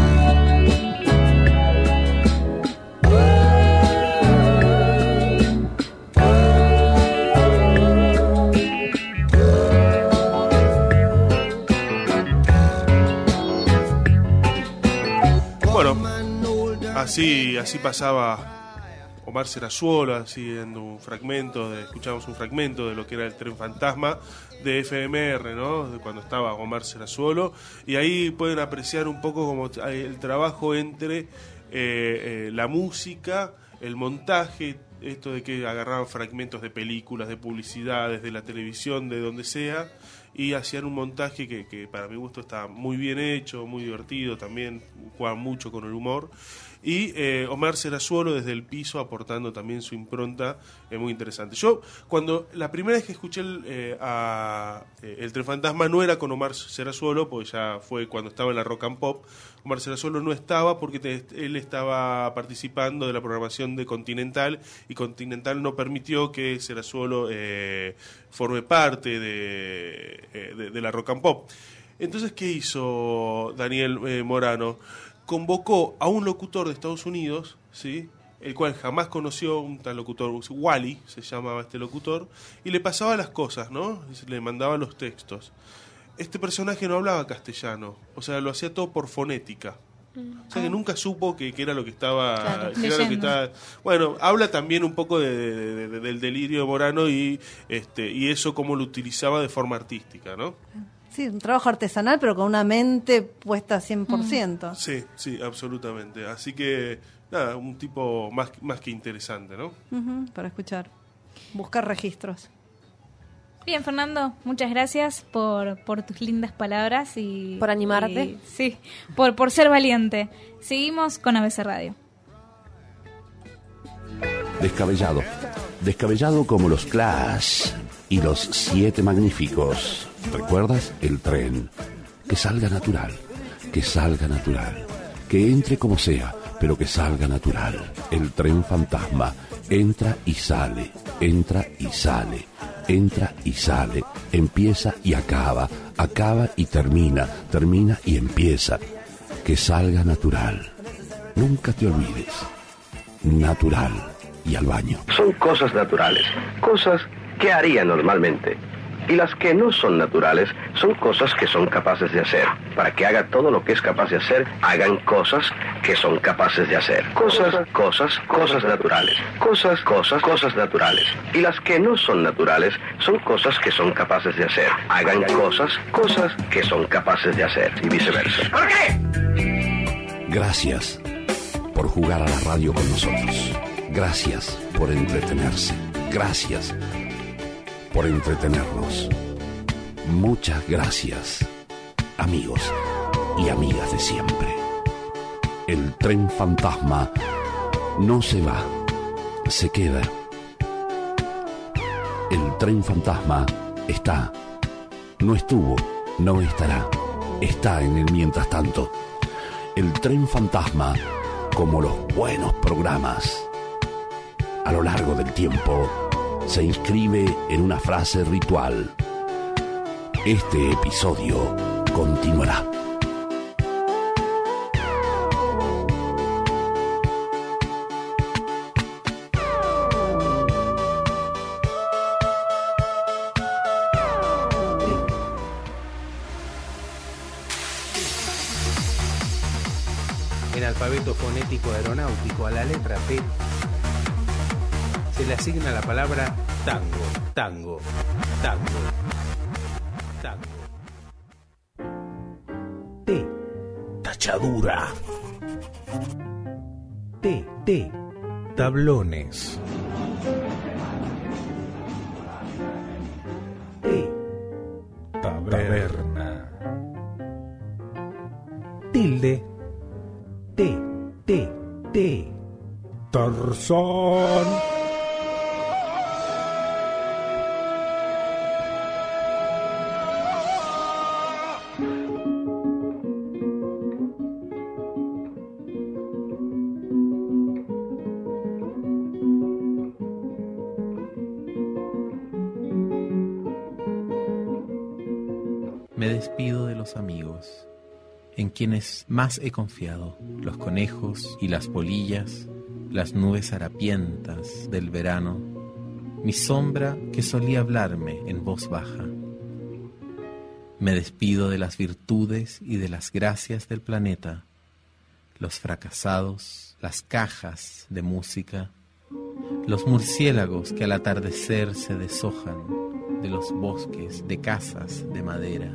S17: Así, así pasaba Omar Serazuolo, así en un fragmento, de, escuchamos un fragmento de lo que era el Tren Fantasma de F M R, ¿no? De cuando estaba Omar Serazuolo, y ahí pueden apreciar un poco como el trabajo entre eh, eh, la música, el montaje, esto de que agarraban fragmentos de películas, de publicidades, de la televisión, de donde sea, y hacían un montaje que, que para mi gusto está muy bien hecho, muy divertido, también juegan mucho con el humor. Y eh, Omar Serazuolo desde el piso aportando también su impronta, eh, muy interesante. Yo, cuando la primera vez que escuché el, eh, a, eh, el Tren Fantasma no era con Omar Serazuolo, porque ya fue cuando estaba en la Rock and Pop. Omar Serazuolo no estaba porque te, él estaba participando de la programación de Continental, y Continental no permitió que Serazuolo eh, forme parte de, eh, de, de la Rock and Pop. Entonces, ¿qué hizo Daniel eh, Morano? Convocó a un locutor de Estados Unidos, ¿sí?, el cual jamás conoció, un tal locutor, Wally se llamaba este locutor, y le pasaba las cosas, ¿no? Le mandaba los textos. Este personaje no hablaba castellano, o sea, lo hacía todo por fonética. O sea, que nunca supo que, que era lo que estaba...
S2: Claro,
S17: que era lo que estaba bueno, habla también un poco de, de, de, de, del delirio de Morano y, este, y eso cómo lo utilizaba de forma artística, ¿no?
S3: Sí, un trabajo artesanal, pero con una mente puesta cien por ciento.
S17: Sí, sí, absolutamente. Así que, nada, un tipo más, más que interesante, ¿no?
S3: Uh-huh, para escuchar, buscar registros.
S2: Bien, Fernando, muchas gracias por, por tus lindas palabras y...
S4: Por animarte.
S2: Y, sí, por, por ser valiente. Seguimos con A B C Radio.
S18: Descabellado. Descabellado como los Clash y los Siete Magníficos. ¿Recuerdas? El tren. Que salga natural, que salga natural, que entre como sea, pero que salga natural. El Tren Fantasma entra y sale, entra y sale, entra y sale, empieza y acaba, acaba y termina, termina y empieza. Que salga natural. Nunca te olvides. Natural y al baño.
S7: Son cosas naturales, cosas que haría normalmente. Y las que no son naturales son cosas que son capaces de hacer. Para que haga todo lo que es capaz de hacer, hagan cosas que son capaces de hacer. Cosas, cosas, cosas naturales. Cosas, cosas, cosas naturales. Y las que no son naturales son cosas que son capaces de hacer. Hagan cosas, cosas que son capaces de hacer. Y viceversa. ¿Por qué?
S18: Gracias por jugar a la radio con nosotros. Gracias por entretenerse. Gracias por entretenernos. Muchas gracias, amigos y amigas de siempre. El Tren Fantasma no se va, se queda. El Tren Fantasma está, no estuvo, no estará, está en el mientras tanto. El Tren Fantasma, como los buenos programas, a lo largo del tiempo, se inscribe en una frase ritual. Este episodio continuará.
S1: En alfabeto fonético aeronáutico, a la letra T se le asigna la palabra tango, tango, tango, tango. T, tachadura. T, T, tablones. T, taberna. Tilde. T, T, T, tarzán.
S8: Me despido de los amigos, en quienes más he confiado, los conejos y las polillas, las nubes harapientas del verano, mi sombra que solía hablarme en voz baja. Me despido de las virtudes y de las gracias del planeta, los fracasados, las cajas de música, los murciélagos que al atardecer se deshojan de los bosques de casas de madera.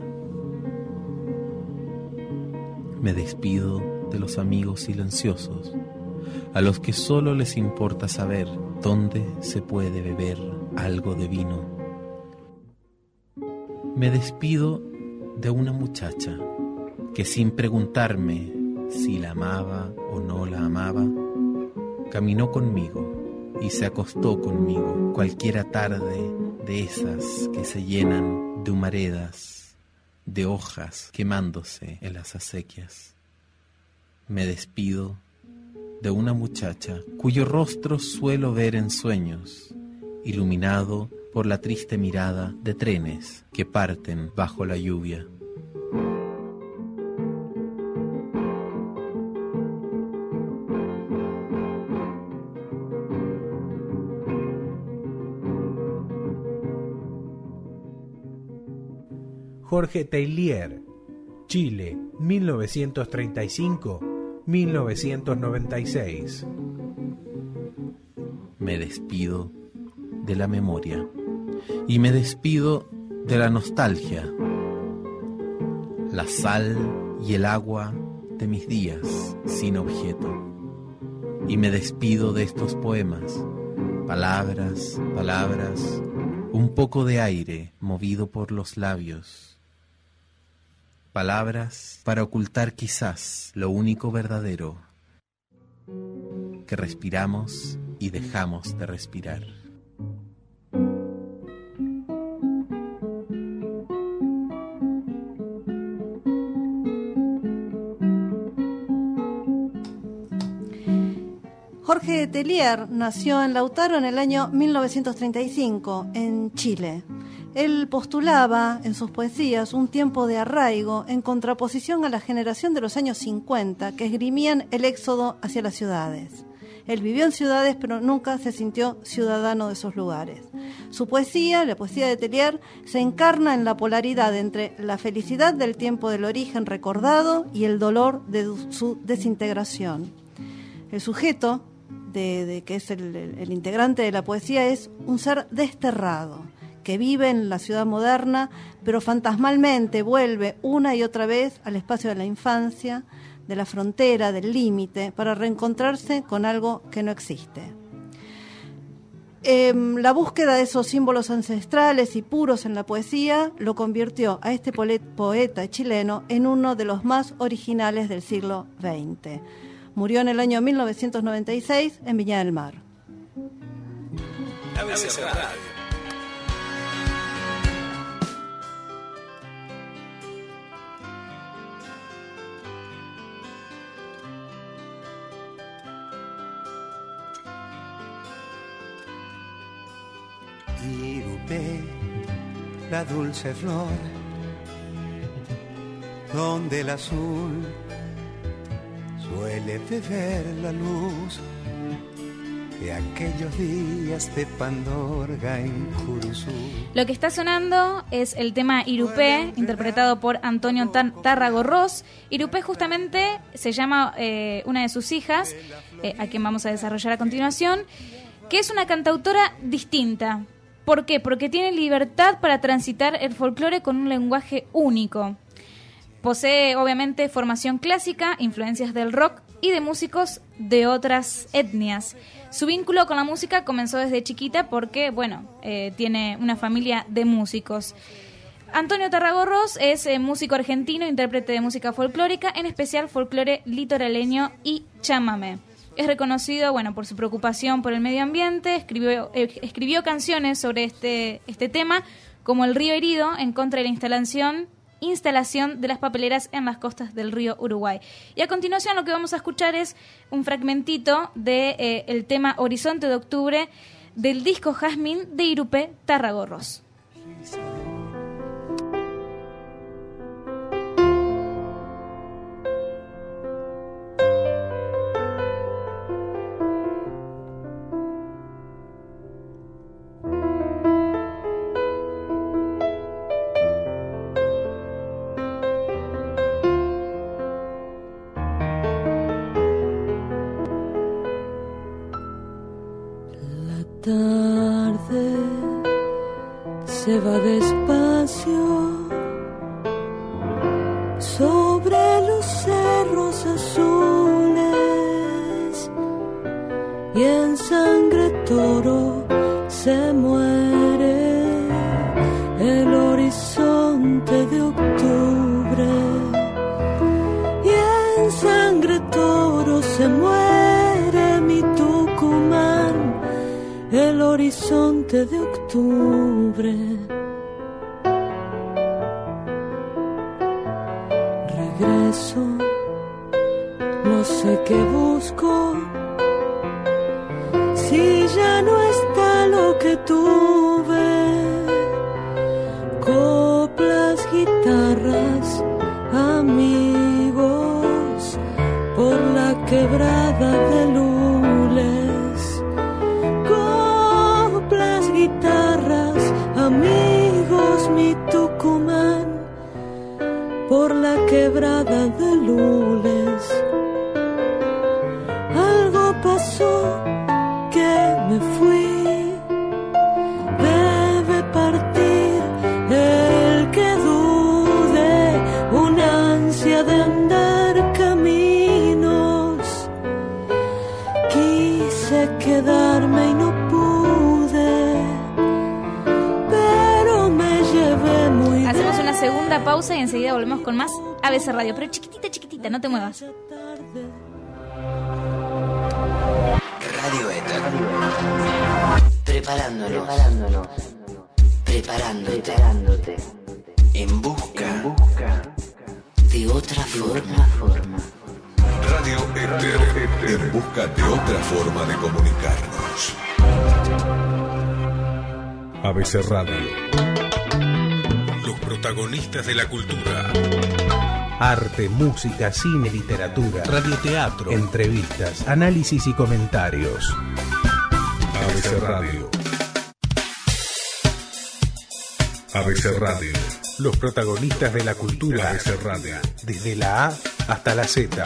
S8: Me despido de los amigos silenciosos, a los que solo les importa saber dónde se puede beber algo de vino. Me despido de una muchacha que, sin preguntarme si la amaba o no la amaba, caminó conmigo y se acostó conmigo cualquiera tarde de esas que se llenan de humaredas, de hojas quemándose en las acequias. Me despido de una muchacha cuyo rostro suelo ver en sueños, iluminado por la triste mirada de trenes que parten bajo la lluvia.
S1: Jorge Teillier, Chile, mil novecientos treinta y cinco a mil novecientos noventa y seis.
S8: Me despido de la memoria y me despido de la nostalgia, la sal y el agua de mis días sin objeto. Y me despido de estos poemas, palabras, palabras, un poco de aire movido por los labios. Palabras para ocultar quizás lo único verdadero que respiramos y dejamos de respirar.
S3: Jorge Teillier nació en Lautaro en el año mil novecientos treinta y cinco, en Chile. Él postulaba en sus poesías un tiempo de arraigo en contraposición a la generación de los años cincuenta que esgrimían el éxodo hacia las ciudades. Él vivió en ciudades pero nunca se sintió ciudadano de esos lugares. Su poesía, la poesía de Teillier, se encarna en la polaridad entre la felicidad del tiempo del origen recordado y el dolor de su desintegración. El sujeto, de, de que es el, el, el integrante de la poesía, es un ser desterrado, que vive en la ciudad moderna, pero fantasmalmente vuelve una y otra vez al espacio de la infancia, de la frontera, del límite, para reencontrarse con algo que no existe. Eh, la búsqueda de esos símbolos ancestrales y puros en la poesía lo convirtió a este poeta chileno en uno de los más originales del siglo veinte. Murió en el año mil novecientos noventa y seis en Viña del Mar.
S1: A B C Radio.
S9: Irupé, la dulce flor, donde el azul suele beber la luz de aquellos días de Pandorga en Curuzú.
S2: Lo que está sonando es el tema Irupé, interpretado por Antonio Tárrago Ross. Irupé justamente se llama eh, una de sus hijas, eh, a quien vamos a desarrollar a continuación, que es una cantautora distinta. ¿Por qué? Porque tiene libertad para transitar el folclore con un lenguaje único. Posee, obviamente, formación clásica, influencias del rock y de músicos de otras etnias. Su vínculo con la música comenzó desde chiquita porque, bueno, eh, tiene una familia de músicos. Antonio Tárrago Ross es eh, músico argentino, intérprete de música folclórica, en especial folclore litoraleño y chamamé. Es reconocido, bueno, por su preocupación por el medio ambiente, escribió, eh, escribió canciones sobre este, este tema, como El río herido, en contra de la instalación instalación de las papeleras en las costas del río Uruguay. Y a continuación lo que vamos a escuchar es un fragmentito de eh, el tema Horizonte de Octubre del disco Jazmín de Irupé Tárrago Ross.
S10: tarde se va despacio sobre los cerros azules y en Sangre Toro se muere el horizonte de octubre y en Sangre Toro se muere mi Tucumán, el horizonte de octubre. Regreso, no sé qué busco, si ya no está lo que tuve. Coplas, guitarras, amigos, por la quebrada de Lules. Coplas, guitarras, amigos, mi Tucumán, por la quebrada de Lules. Algo pasó que me fui, debe partir el que dude, una ansia de andar caminos. Quise quedarme y no pude, pero me llevé muy bien.
S2: Hacemos una segunda pausa y enseguida volvemos con más A B C Radio, pero chiquitita, chiquitita, no te muevas.
S14: Radio Éter. Preparándonos. Preparándonos. Preparándote. Preparándote. En busca, en busca de otra forma. forma.
S11: Radio Éter. En busca de otra forma de comunicarnos. A B C Radio. Los protagonistas de la cultura.
S1: Arte, música, cine, literatura, radioteatro, entrevistas, análisis y comentarios.
S11: A B C Radio. A B C Radio.
S1: Los protagonistas de la cultura.
S11: A B C Radio.
S1: Desde la A hasta la Z.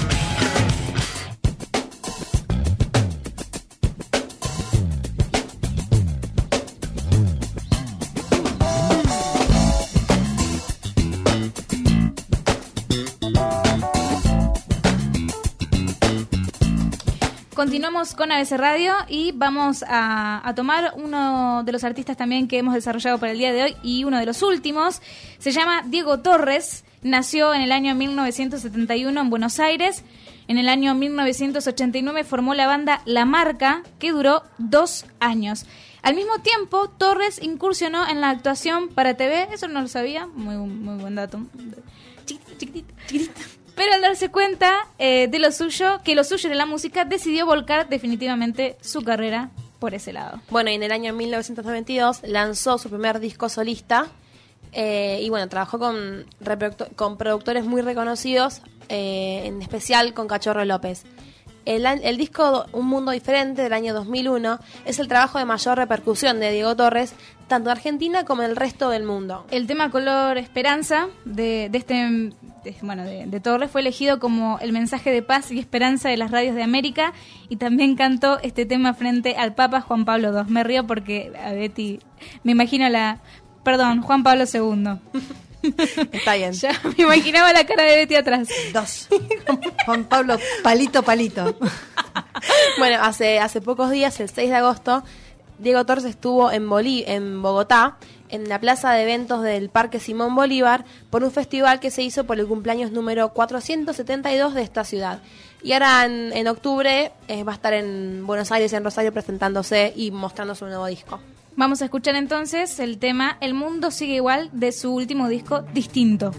S2: Continuamos con A B C Radio y vamos a, a tomar uno de los artistas también que hemos desarrollado para el día de hoy y uno de los últimos. Se llama Diego Torres, nació en el año mil novecientos setenta y uno en Buenos Aires. En el año mil novecientos ochenta y nueve formó la banda La Marca, que duró dos años. Al mismo tiempo, Torres incursionó en la actuación para T V, eso no lo sabía, muy, muy buen dato. Chiquitito, chiquitito, chiquitito. Pero al darse cuenta eh, de lo suyo, que lo suyo era la música, decidió volcar definitivamente su carrera por ese lado.
S4: Bueno, y en el año mil novecientos noventa y dos lanzó su primer disco solista eh, y bueno, trabajó con, con productores muy reconocidos, eh, en especial con Cachorro López. El, el disco Un Mundo Diferente del año dos mil uno es el trabajo de mayor repercusión de Diego Torres, tanto en Argentina como en el resto del mundo.
S2: El tema Color Esperanza de, de este de, bueno de, de Torres fue elegido como el mensaje de paz y esperanza de las radios de América, y también cantó este tema frente al Papa Juan Pablo segundo. Me río porque a Betty me imagino la perdón Juan Pablo segundo.
S4: Está bien.
S2: Ya me imaginaba la cara de Betty atrás.
S3: Dos. Juan Pablo, palito, palito.
S4: Bueno, hace, hace pocos días, el seis de agosto, Diego Torres estuvo en, Bolí- en Bogotá, en la plaza de eventos del Parque Simón Bolívar, por un festival que se hizo por el cumpleaños número cuatrocientos setenta y dos de esta ciudad. Y ahora en, en octubre eh, va a estar en Buenos Aires, en Rosario, presentándose y mostrando su nuevo disco.
S2: Vamos a escuchar entonces el tema El Mundo Sigue Igual de su último disco, Distinto.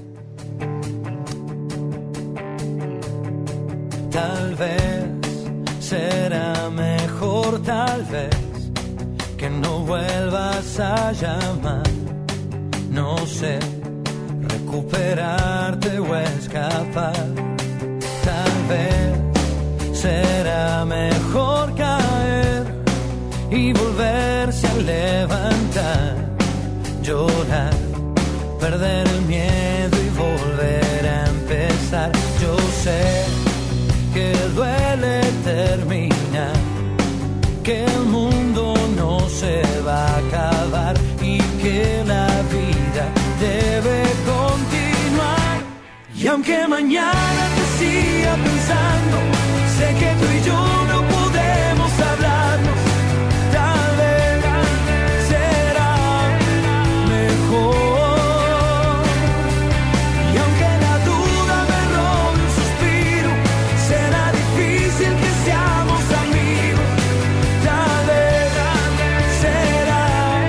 S12: Tal vez será mejor, tal vez, que no vuelvas a llamar. No sé, recuperarte o escapar. Tal vez será mejor caer y volverse a levantar, llorar, perder el miedo y volver a empezar. Yo sé que duele terminar, que el mundo aunque mañana te siga pensando, sé que tú y yo no podemos hablarnos. Tal vez será mejor. Y aunque la duda me robe un suspiro, será difícil que seamos amigos. Tal vez será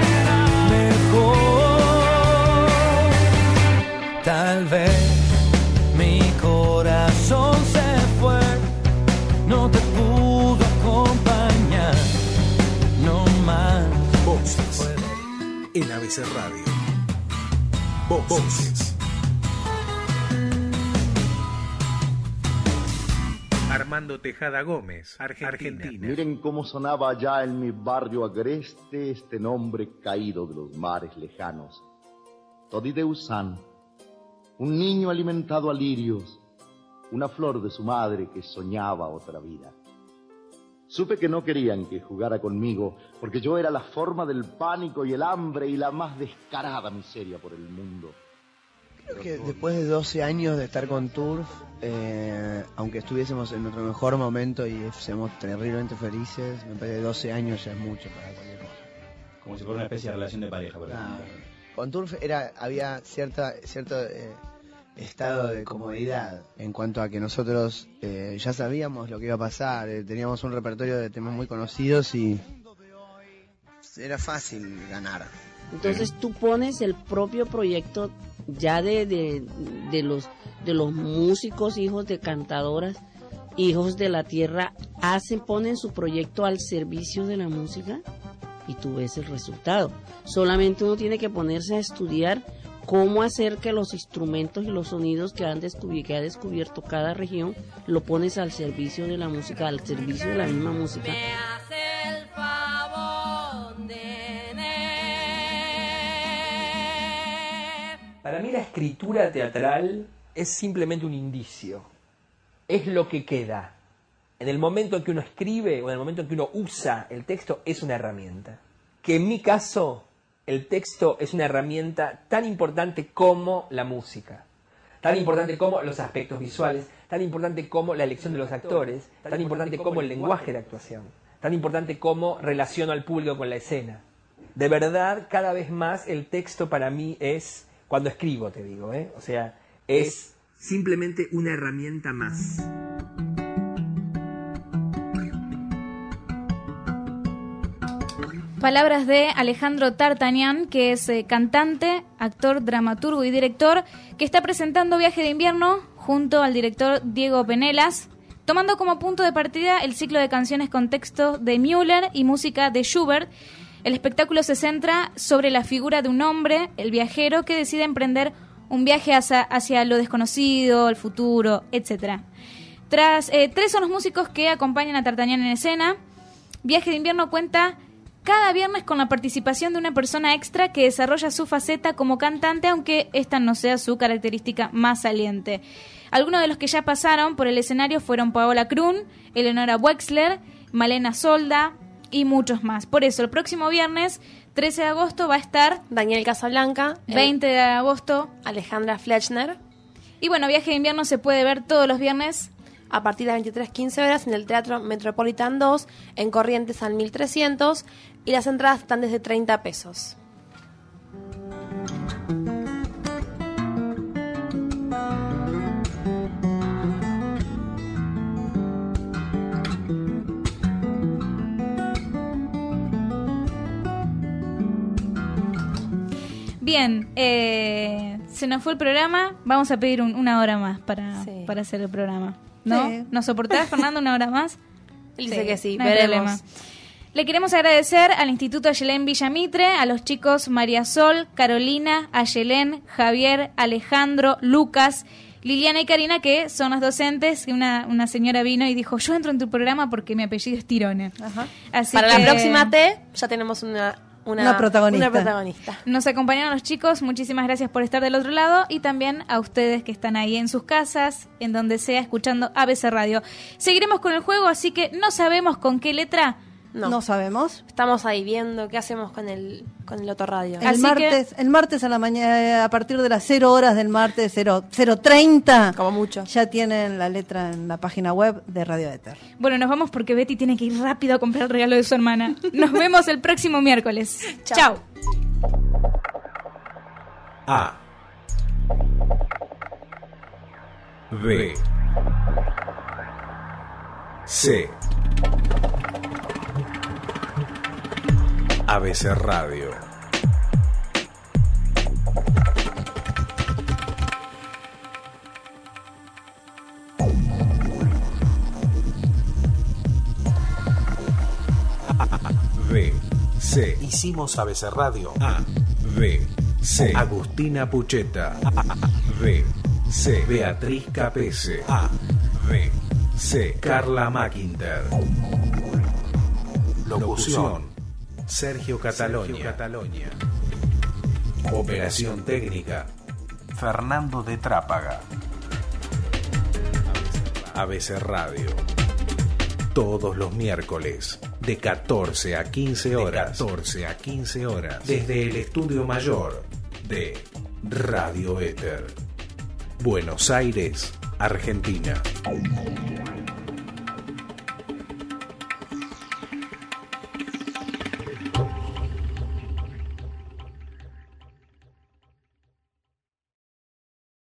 S12: mejor. Tal vez mi corazón se fue, no te pudo acompañar, no más.
S1: Voces en A B C Radio. Voces. Armando Tejada Gómez, Argentina. Argentina.
S13: Miren cómo sonaba allá en mi barrio agreste este nombre caído de los mares lejanos. Todideusan, un niño alimentado a lirios, una flor de su madre que soñaba otra vida. Supe que no querían que jugara conmigo, porque yo era la forma del pánico y el hambre y la más descarada miseria por el mundo.
S15: Creo que después de doce años de estar con Turf, eh, aunque estuviésemos en nuestro mejor momento y seamos terriblemente felices, me parece que doce años ya es mucho para cualquier cosa.
S23: Como si fuera una especie de relación de pareja, por ejemplo.
S15: Ah, con Turf era, había cierta, cierto eh, estado de comodidad en cuanto a que nosotros eh, ya sabíamos lo que iba a pasar, eh, teníamos un repertorio de temas muy conocidos y era fácil ganar.
S24: Entonces tú pones el propio proyecto ya de, de, de los de los músicos, hijos de cantadoras, hijos de la tierra, hacen, ponen su proyecto al servicio de la música y tú ves el resultado. Solamente uno tiene que ponerse a estudiar cómo hacer que los instrumentos y los sonidos que han descubierto, que ha descubierto cada región, lo pones al servicio de la música, al servicio de la misma música.
S25: Para mí la escritura teatral es simplemente un indicio, es lo que queda. En el momento en que uno escribe o en el momento en que uno usa el texto es una herramienta. Que en mi caso el texto es una herramienta tan importante como la música, tan importante como los aspectos visuales, tan importante como la elección de los actores, tan importante como el lenguaje de actuación, tan importante como relaciono al público con la escena. De verdad, cada vez más el texto para mí es... Cuando escribo, te digo, ¿eh? O sea, es simplemente una herramienta más.
S2: Palabras de Alejandro Tartanian, que es eh, cantante, actor, dramaturgo y director, que está presentando Viaje de Invierno junto al director Diego Penelas, tomando como punto de partida el ciclo de canciones con texto de Müller y música de Schubert. El espectáculo se centra sobre la figura de un hombre, el viajero, que decide emprender un viaje hacia, hacia lo desconocido, el futuro, etcétera. Tras eh, tres son los músicos que acompañan a Tartanian en escena. Viaje de Invierno cuenta cada viernes con la participación de una persona extra que desarrolla su faceta como cantante, aunque esta no sea su característica más saliente. Algunos de los que ya pasaron por el escenario fueron Paola Krun, Eleonora Wexler, Malena Solda y muchos más. Por eso, el próximo viernes, trece de agosto, va a estar
S4: Daniel Casablanca,
S2: veinte de agosto,
S4: Alejandra Fletchner.
S2: Y bueno, Viaje de Invierno se puede ver todos los viernes
S4: a partir de las veintitrés quince horas en el Teatro Metropolitan dos, en Corrientes al mil trescientos, y las entradas están desde treinta pesos.
S2: Bien, eh, se nos fue el programa. Vamos a pedir un, una hora más para, sí. para hacer el programa, ¿no? Sí. ¿Nos soportás, Fernando, una hora más?
S4: Él dice sí, que sí,
S2: no
S4: veremos.
S2: Problema. Le queremos agradecer al Instituto Ayelén Villamitre, a los chicos María Sol, Carolina, Ayelén, Javier, Alejandro, Lucas, Liliana y Karina, que son las docentes. Una, una señora vino y dijo, yo entro en tu programa porque mi apellido es Tirone.
S4: Ajá. Así Para que... la próxima T ya tenemos una... Una,
S3: una, protagonista.
S4: una protagonista.
S2: Nos acompañaron los chicos, muchísimas gracias por estar del otro lado y también a ustedes que están ahí en sus casas, en donde sea, escuchando A B C Radio. Seguiremos con el juego, así que no sabemos con qué letra
S4: No.
S3: No sabemos.
S4: Estamos ahí viendo qué hacemos con el con el Otorradio.
S3: El
S4: Así
S3: martes, el martes a la mañana, a partir de las cero horas del martes, cero treinta,
S4: como mucho,
S3: ya tienen la letra en la página web de Radio Éter.
S2: Bueno, nos vamos porque Betty tiene que ir rápido a comprar el regalo de su hermana. Nos vemos el próximo miércoles. Chao.
S1: A. B. C. A B C Radio. B. C. Hicimos A B C Radio. A. B. C. Agustina Pucheta. A. B. C. Beatriz Capese. A. B. C. Carla Mackinter. Locución: Sergio Catalonia. Catalonia. Operación técnica: Fernando de Trápaga. A B C Radio. Todos los miércoles de catorce a quince horas. De catorce a quince horas. Desde el estudio mayor de Radio Éter. Buenos Aires, Argentina.